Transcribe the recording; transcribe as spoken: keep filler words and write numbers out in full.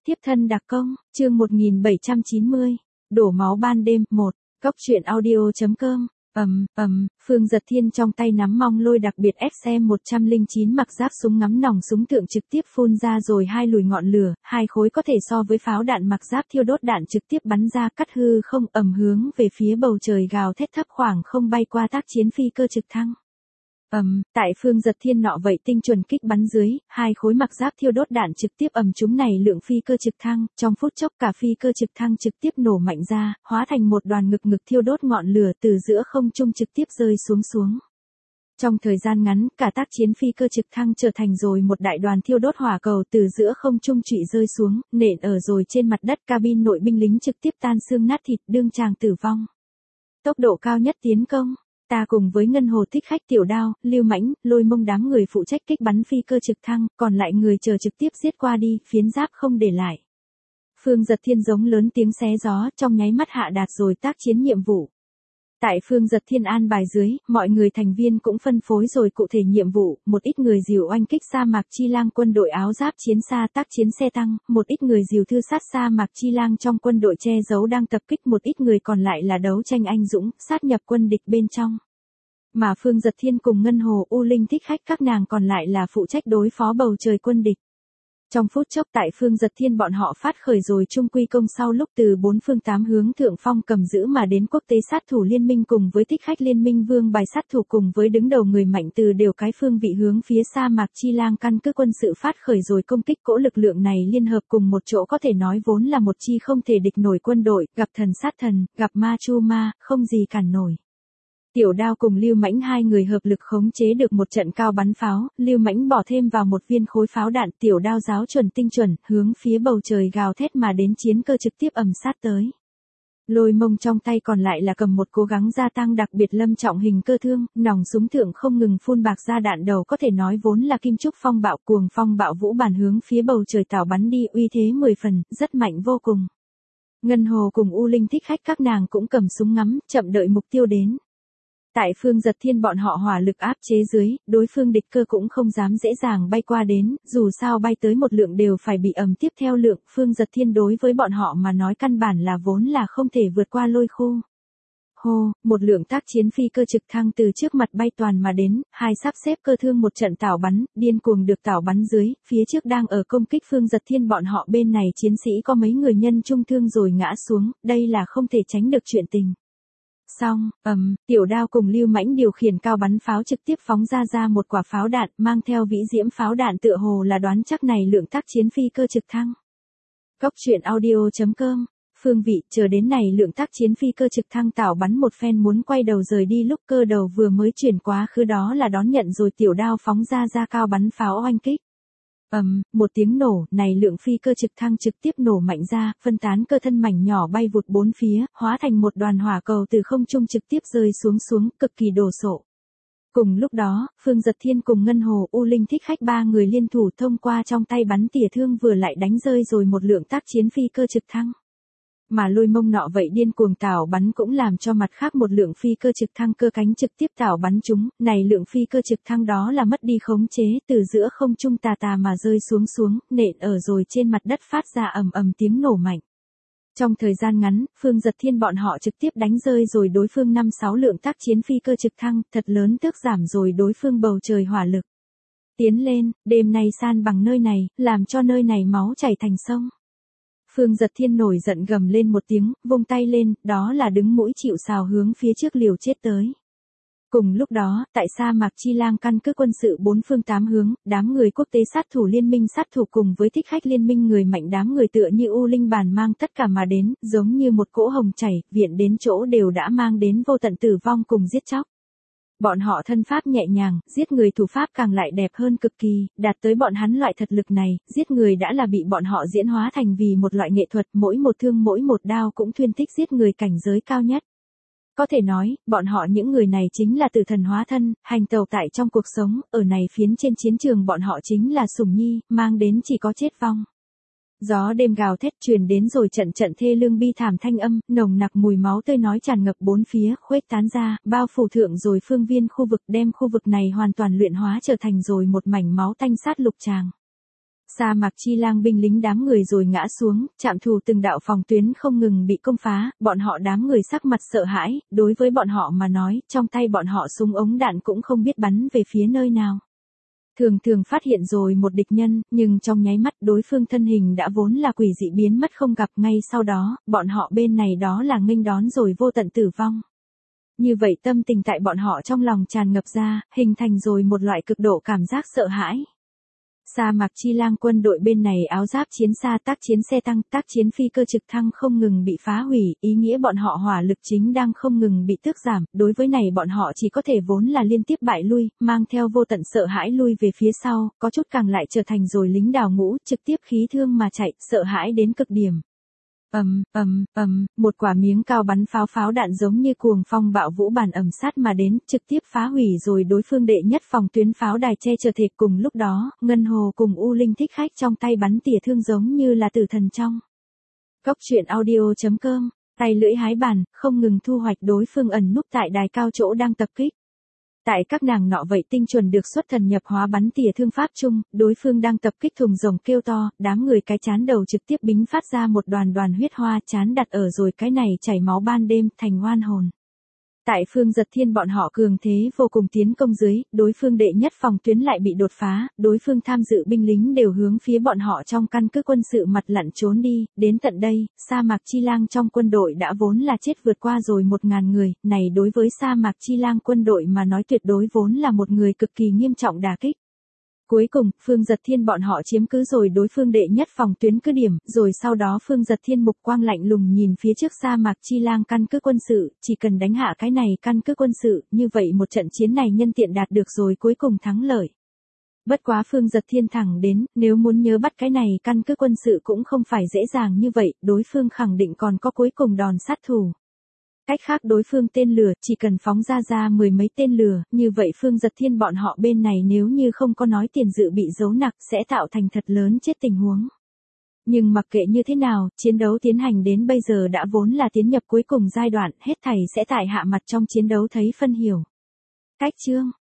Tiếp thân đặc công, chương một nghìn bảy trăm chín mươi, đổ máu ban đêm, một, Cốc truyện audio.com, ầm, ầm, Phương Giật Thiên trong tay nắm mong lôi đặc biệt ép em một không chín mặc giáp súng ngắm nòng súng tượng trực tiếp phun ra rồi hai lùi ngọn lửa, hai khối có thể so với pháo đạn mặc giáp thiêu đốt đạn trực tiếp bắn ra cắt hư không ầm hướng về phía bầu trời gào thét thấp khoảng không bay qua tác chiến phi cơ trực thăng. Ầm, um, tại Phương Giật Thiên nọ vậy tinh chuẩn kích bắn dưới, hai khối mặc giáp thiêu đốt đạn trực tiếp ầm chúng này lượng phi cơ trực thăng, trong phút chốc cả phi cơ trực thăng trực tiếp nổ mạnh ra, hóa thành một đoàn ngực ngực thiêu đốt ngọn lửa từ giữa không trung trực tiếp rơi xuống xuống. Trong thời gian ngắn, cả tác chiến phi cơ trực thăng trở thành rồi một đại đoàn thiêu đốt hỏa cầu từ giữa không trung trụy rơi xuống, nện ở rồi trên mặt đất cabin nội binh lính trực tiếp tan xương nát thịt đương chàng tử vong. Tốc độ cao nhất tiến công. Ta cùng với Ngân Hồ Thích Khách Tiểu Đao, Lưu Mãnh, Lôi Mông đám người phụ trách kích bắn phi cơ trực thăng, còn lại người chờ trực tiếp giết qua đi, phiến giáp không để lại. Phương Giật Thiên giống lớn tiếng xé gió, trong nháy mắt hạ đạt rồi tác chiến nhiệm vụ. Tại Phương Giật Thiên an bài dưới, mọi người thành viên cũng phân phối rồi cụ thể nhiệm vụ, một ít người dìu oanh kích sa mạc Chi Lang quân đội áo giáp chiến xa tác chiến xe tăng, một ít người dìu thư sát sa mạc Chi Lang trong quân đội che giấu đang tập kích, một ít người còn lại là đấu tranh anh dũng, sát nhập quân địch bên trong. Mà Phương Giật Thiên cùng Ngân Hồ U Linh Thích Khách các nàng còn lại là phụ trách đối phó bầu trời quân địch. Trong phút chốc tại Phương Giật Thiên bọn họ phát khởi rồi chung quy công sau lúc từ bốn phương tám hướng thượng phong cầm giữ mà đến quốc tế sát thủ liên minh cùng với Thích Khách liên minh vương bài sát thủ cùng với đứng đầu người mạnh từ đều cái phương vị hướng phía sa mạc Chi Lang căn cứ quân sự phát khởi rồi công kích cỗ lực lượng này liên hợp cùng một chỗ có thể nói vốn là một chi không thể địch nổi quân đội, gặp thần sát thần, gặp ma chu ma, không gì cản nổi. Tiểu Đao cùng Lưu Mãnh hai người hợp lực khống chế được một trận cao bắn pháo, Lưu Mãnh bỏ thêm vào một viên khối pháo đạn, Tiểu Đao giáo chuẩn tinh chuẩn, hướng phía bầu trời gào thét mà đến chiến cơ trực tiếp ầm sát tới. Lôi Mông trong tay còn lại là cầm một cố gắng gia tăng đặc biệt lâm trọng hình cơ thương, nòng súng thượng không ngừng phun bạc ra đạn đầu có thể nói vốn là kim trúc phong bạo cuồng phong bạo vũ bản hướng phía bầu trời tảo bắn đi uy thế mười phần, rất mạnh vô cùng. Ngân Hồ cùng U Linh Thích Khách các nàng cũng cầm súng ngắm, chậm đợi mục tiêu đến. Tại Phương Giật Thiên bọn họ hỏa lực áp chế dưới, đối phương địch cơ cũng không dám dễ dàng bay qua đến, dù sao bay tới một lượng đều phải bị ầm tiếp theo lượng, Phương Giật Thiên đối với bọn họ mà nói căn bản là vốn là không thể vượt qua lôi khu. Hô, một lượng tác chiến phi cơ trực thăng từ trước mặt bay toàn mà đến, hai sắp xếp cơ thương một trận tảo bắn, điên cuồng được tảo bắn dưới, phía trước đang ở công kích Phương Giật Thiên bọn họ bên này chiến sĩ có mấy người nhân trung thương rồi ngã xuống, đây là không thể tránh được chuyện tình. Xong, ầm, um, Tiểu Đao cùng Lưu Mãnh điều khiển cao bắn pháo trực tiếp phóng ra ra một quả pháo đạn, mang theo vĩ diễm pháo đạn tựa hồ là đoán chắc này lượng tác chiến phi cơ trực thăng. Cốc truyện audio.com, phương vị, chờ đến này lượng tác chiến phi cơ trực thăng tảo bắn một phen muốn quay đầu rời đi lúc cơ đầu vừa mới chuyển quá khứ đó là đón nhận rồi Tiểu Đao phóng ra ra cao bắn pháo oanh kích. Ầm, um, một tiếng nổ, này lượng phi cơ trực thăng trực tiếp nổ mạnh ra, phân tán cơ thân mảnh nhỏ bay vụt bốn phía, hóa thành một đoàn hỏa cầu từ không trung trực tiếp rơi xuống xuống, cực kỳ đồ sộ. Cùng lúc đó, Phương Giật Thiên cùng Ngân Hồ U Linh Thích Khách ba người liên thủ thông qua trong tay bắn tỉa thương vừa lại đánh rơi rồi một lượng tác chiến phi cơ trực thăng. Mà Lôi Mông nọ vậy điên cuồng tảo bắn cũng làm cho mặt khác một lượng phi cơ trực thăng cơ cánh trực tiếp tảo bắn chúng, này lượng phi cơ trực thăng đó là mất đi khống chế, từ giữa không trung tà tà mà rơi xuống xuống, nện ở rồi trên mặt đất phát ra ầm ầm tiếng nổ mạnh. Trong thời gian ngắn, Phương Giật Thiên bọn họ trực tiếp đánh rơi rồi đối phương năm sáu lượng tác chiến phi cơ trực thăng, thật lớn tước giảm rồi đối phương bầu trời hỏa lực. Tiến lên, đêm nay san bằng nơi này, làm cho nơi này máu chảy thành sông. Phương Giật Thiên nổi giận gầm lên một tiếng, vung tay lên, đó là đứng mũi chịu sào hướng phía trước liều chết tới. Cùng lúc đó, tại sa mạc Chi Lang căn cứ quân sự bốn phương tám hướng, đám người quốc tế sát thủ liên minh sát thủ cùng với Thích Khách liên minh người mạnh đám người tựa như U Linh bàn mang tất cả mà đến, giống như một cỗ hồng chảy, viện đến chỗ đều đã mang đến vô tận tử vong cùng giết chóc. Bọn họ thân pháp nhẹ nhàng, giết người thủ pháp càng lại đẹp hơn cực kỳ, đạt tới bọn hắn loại thật lực này, giết người đã là bị bọn họ diễn hóa thành vì một loại nghệ thuật, mỗi một thương mỗi một đao cũng thuyên tích giết người cảnh giới cao nhất. Có thể nói, bọn họ những người này chính là tử thần hóa thân, hành tẩu tại trong cuộc sống, ở này phiến trên chiến trường bọn họ chính là sủng nhi, mang đến chỉ có chết vong. Gió đêm gào thét truyền đến rồi trận trận thê lương bi thảm thanh âm, nồng nặc mùi máu tươi nói tràn ngập bốn phía, khuếch tán ra, bao phủ thượng rồi phương viên khu vực đem khu vực này hoàn toàn luyện hóa trở thành rồi một mảnh máu tanh sát lục tràng. Sa Mạc Chi Lang binh lính đám người rồi ngã xuống, trạm thù từng đạo phòng tuyến không ngừng bị công phá, bọn họ đám người sắc mặt sợ hãi, đối với bọn họ mà nói, trong tay bọn họ súng ống đạn cũng không biết bắn về phía nơi nào. Thường thường phát hiện rồi một địch nhân, nhưng trong nháy mắt đối phương thân hình đã vốn là quỷ dị biến mất không gặp, ngay sau đó, bọn họ bên này đó là nghênh đón rồi vô tận tử vong. Như vậy tâm tình tại bọn họ trong lòng tràn ngập ra, hình thành rồi một loại cực độ cảm giác sợ hãi. Sa Mạc Chi Lang quân đội bên này áo giáp chiến xa, tác chiến xe tăng, tác chiến phi cơ trực thăng không ngừng bị phá hủy, ý nghĩa bọn họ hỏa lực chính đang không ngừng bị tước giảm, đối với này bọn họ chỉ có thể vốn là liên tiếp bại lui, mang theo vô tận sợ hãi lui về phía sau, có chút càng lại trở thành rồi lính đào ngũ, trực tiếp khí thương mà chạy, sợ hãi đến cực điểm. Ầm, ầm, ầm, một quả miếng cao bắn pháo pháo đạn giống như cuồng phong bạo vũ bản ầm sát mà đến, trực tiếp phá hủy rồi đối phương đệ nhất phòng tuyến pháo đài che chở thể. Cùng lúc đó, Ngân Hồ cùng U Linh Thích Khách trong tay bắn tỉa thương giống như là tử thần trong. Cốc truyện audio chấm com, tay lưỡi hái bàn, không ngừng thu hoạch đối phương ẩn núp tại đài cao chỗ đang tập kích. Tại các nàng nọ vậy tinh chuẩn được xuất thần nhập hóa bắn tỉa thương pháp chung, đối phương đang tập kích thùng rồng kêu to, đám người cái chán đầu trực tiếp bính phát ra một đoàn đoàn huyết hoa, chán đặt ở rồi cái này chảy máu ban đêm, thành oan hồn. Tại Phương Giật Thiên bọn họ cường thế vô cùng tiến công dưới, đối phương đệ nhất phòng tuyến lại bị đột phá, đối phương tham dự binh lính đều hướng phía bọn họ trong căn cứ quân sự mặt lặn trốn đi, đến tận đây, Sa Mạc Chi Lang trong quân đội đã vốn là chết vượt qua rồi một ngàn người, này đối với Sa Mạc Chi Lang quân đội mà nói tuyệt đối vốn là một người cực kỳ nghiêm trọng đả kích. Cuối cùng, Phương Giật Thiên bọn họ chiếm cứ rồi đối phương đệ nhất phòng tuyến cứ điểm, rồi sau đó Phương Giật Thiên mục quang lạnh lùng nhìn phía trước Sa Mạc Chi Lang căn cứ quân sự, chỉ cần đánh hạ cái này căn cứ quân sự, như vậy một trận chiến này nhân tiện đạt được rồi cuối cùng thắng lợi. Bất quá Phương Giật Thiên thẳng đến, nếu muốn nhớ bắt cái này căn cứ quân sự cũng không phải dễ dàng như vậy, đối phương khẳng định còn có cuối cùng đòn sát thủ. Cách khác đối phương tên lửa, chỉ cần phóng ra ra mười mấy tên lửa, như vậy Phương Giật Thiên bọn họ bên này nếu như không có nói tiền dự bị giấu nặc sẽ tạo thành thật lớn chết tình huống. Nhưng mặc kệ như thế nào, chiến đấu tiến hành đến bây giờ đã vốn là tiến nhập cuối cùng giai đoạn, hết thảy sẽ tại hạ mặt trong chiến đấu thấy phân hiểu. Cách chương